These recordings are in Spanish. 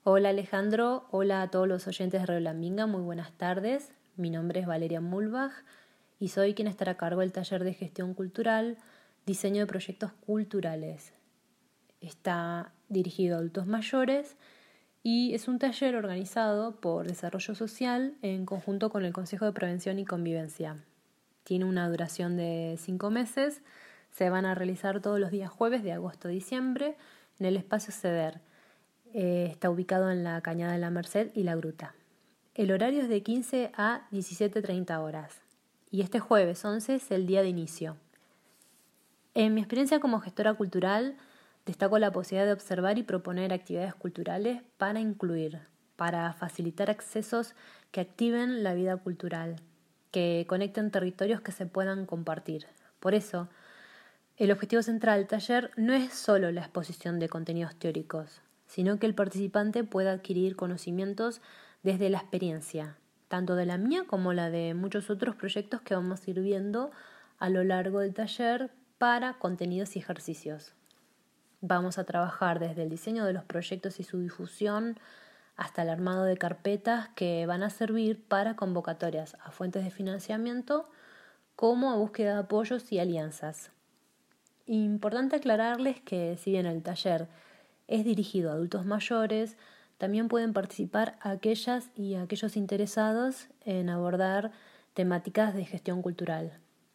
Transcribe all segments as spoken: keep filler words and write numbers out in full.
Hola Alejandro, hola a todos los oyentes de Radio Lambinga, muy buenas tardes. Mi nombre es Valeria Mulbach y soy quien estará a cargo del taller de gestión cultural, diseño de proyectos culturales. Está dirigido a adultos mayores y es un taller organizado por Desarrollo Social en conjunto con el Consejo de Prevención y Convivencia. Tiene una duración de cinco meses, se van a realizar todos los días jueves de agosto a diciembre en el espacio CEDER. Eh, está ubicado en la Cañada de la Merced y la Gruta. El horario es de quince a diecisiete treinta horas y este jueves once es el día de inicio. En mi experiencia como gestora cultural, destaco la posibilidad de observar y proponer actividades culturales para incluir, para facilitar accesos que activen la vida cultural, que conecten territorios que se puedan compartir. Por eso, el objetivo central del taller no es solo la exposición de contenidos teóricos, sino que el participante pueda adquirir conocimientos desde la experiencia, tanto de la mía como la de muchos otros proyectos que vamos a ir viendo a lo largo del taller para contenidos y ejercicios. Vamos a trabajar desde el diseño de los proyectos y su difusión hasta el armado de carpetas que van a servir para convocatorias a fuentes de financiamiento como a búsqueda de apoyos y alianzas. Importante aclararles que si bien el taller es dirigido a adultos mayores, también pueden participar aquellas y aquellos interesados en abordar temáticas de gestión cultural.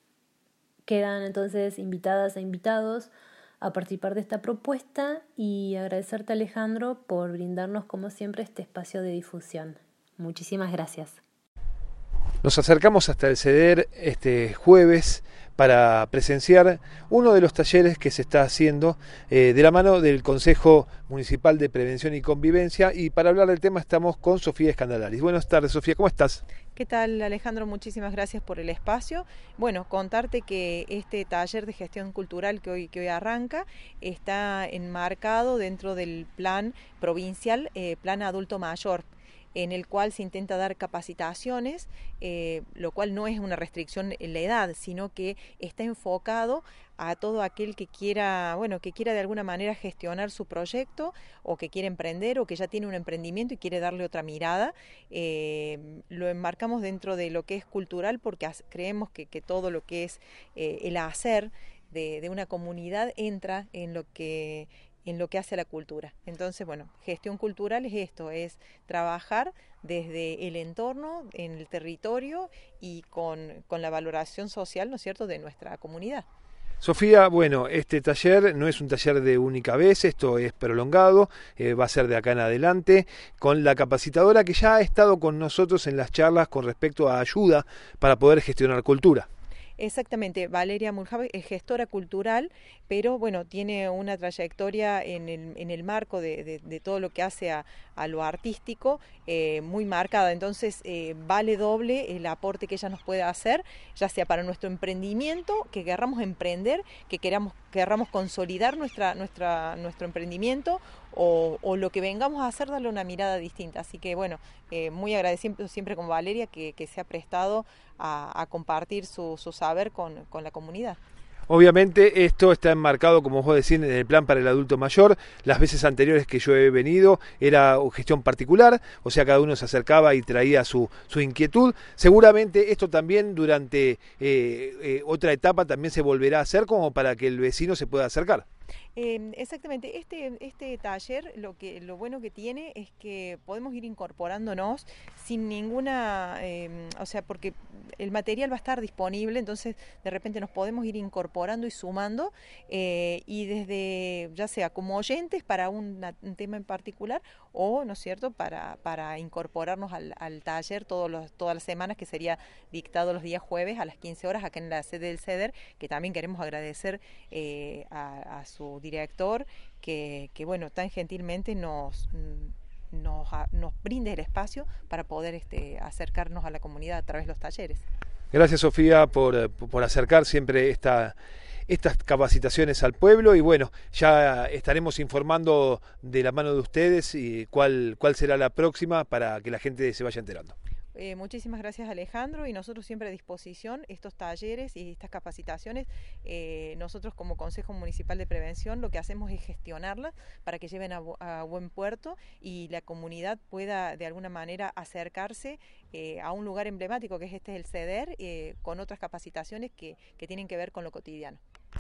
Quedan entonces invitadas e invitados a participar de esta propuesta y agradecerte, Alejandro, por brindarnos como siempre este espacio de difusión. Muchísimas gracias. Nos acercamos hasta el CEDER este jueves para presenciar uno de los talleres que se está haciendo eh, de la mano del Consejo Municipal de Prevención y Convivencia, y para hablar del tema estamos con Sofía Escandalaris. Buenas tardes, Sofía, ¿cómo estás? ¿Qué tal, Alejandro? Muchísimas gracias por el espacio. Bueno, contarte que este taller de gestión cultural que hoy, que hoy arranca está enmarcado dentro del plan provincial, eh, Plan Adulto Mayor, en el cual se intenta dar capacitaciones, eh, lo cual no es una restricción en la edad, sino que está enfocado a todo aquel que quiera, bueno, que quiera de alguna manera gestionar su proyecto, o que quiere emprender, o que ya tiene un emprendimiento y quiere darle otra mirada. Eh, lo enmarcamos dentro de lo que es cultural, porque creemos que, que todo lo que es eh, el hacer de, de una comunidad entra en lo que en lo que hace la cultura. Entonces, bueno, gestión cultural es esto, es trabajar desde el entorno, en el territorio y con, con la valoración social, ¿no es cierto?, de nuestra comunidad. Sofía, bueno, este taller no es un taller de única vez, esto es prolongado, eh, va a ser de acá en adelante, con la capacitadora que ya ha estado con nosotros en las charlas con respecto a ayuda para poder gestionar cultura. Exactamente, Valeria Mulbach es gestora cultural, pero bueno, tiene una trayectoria en el, en el marco de, de, de todo lo que hace a, a lo artístico eh, muy marcada. Entonces eh, vale doble el aporte que ella nos puede hacer, ya sea para nuestro emprendimiento, que querramos emprender, que queramos, querramos consolidar nuestra, nuestra, nuestro emprendimiento, o, o lo que vengamos a hacer, darle una mirada distinta. Así que bueno, eh, muy agradecido siempre con Valeria que, que se ha prestado a, a compartir su, su saber con, con la comunidad. Obviamente esto está enmarcado, como vos decís, en el plan para el adulto mayor. Las veces anteriores que yo he venido era gestión particular, o sea, cada uno se acercaba y traía su, su inquietud. Seguramente esto también durante eh, eh, otra etapa también se volverá a hacer, como para que el vecino se pueda acercar. Eh, exactamente, este, este taller lo, que, lo bueno que tiene es que podemos ir incorporándonos sin ninguna, eh, o sea, porque el material va a estar disponible, entonces de repente nos podemos ir incorporando y sumando, eh, y desde, ya sea como oyentes para una, un tema en particular, o, ¿no es cierto?, para, para incorporarnos al, al taller todos los, todas las semanas, que sería dictado los días jueves a las quince horas acá en la sede del CEDER, que también queremos agradecer eh, a, a su director, que, que bueno, tan gentilmente nos, nos, nos brinde el espacio para poder este, acercarnos a la comunidad a través de los talleres. Gracias, Sofía, por, por acercar siempre esta, estas capacitaciones al pueblo, y bueno, ya estaremos informando de la mano de ustedes y cuál, cuál será la próxima para que la gente se vaya enterando. Eh, muchísimas gracias, Alejandro, y nosotros siempre a disposición estos talleres y estas capacitaciones. Eh, nosotros como Consejo Municipal de Prevención lo que hacemos es gestionarlas para que lleven a, a buen puerto y la comunidad pueda de alguna manera acercarse eh, a un lugar emblemático que es este el CEDER, eh, con otras capacitaciones que, que tienen que ver con lo cotidiano.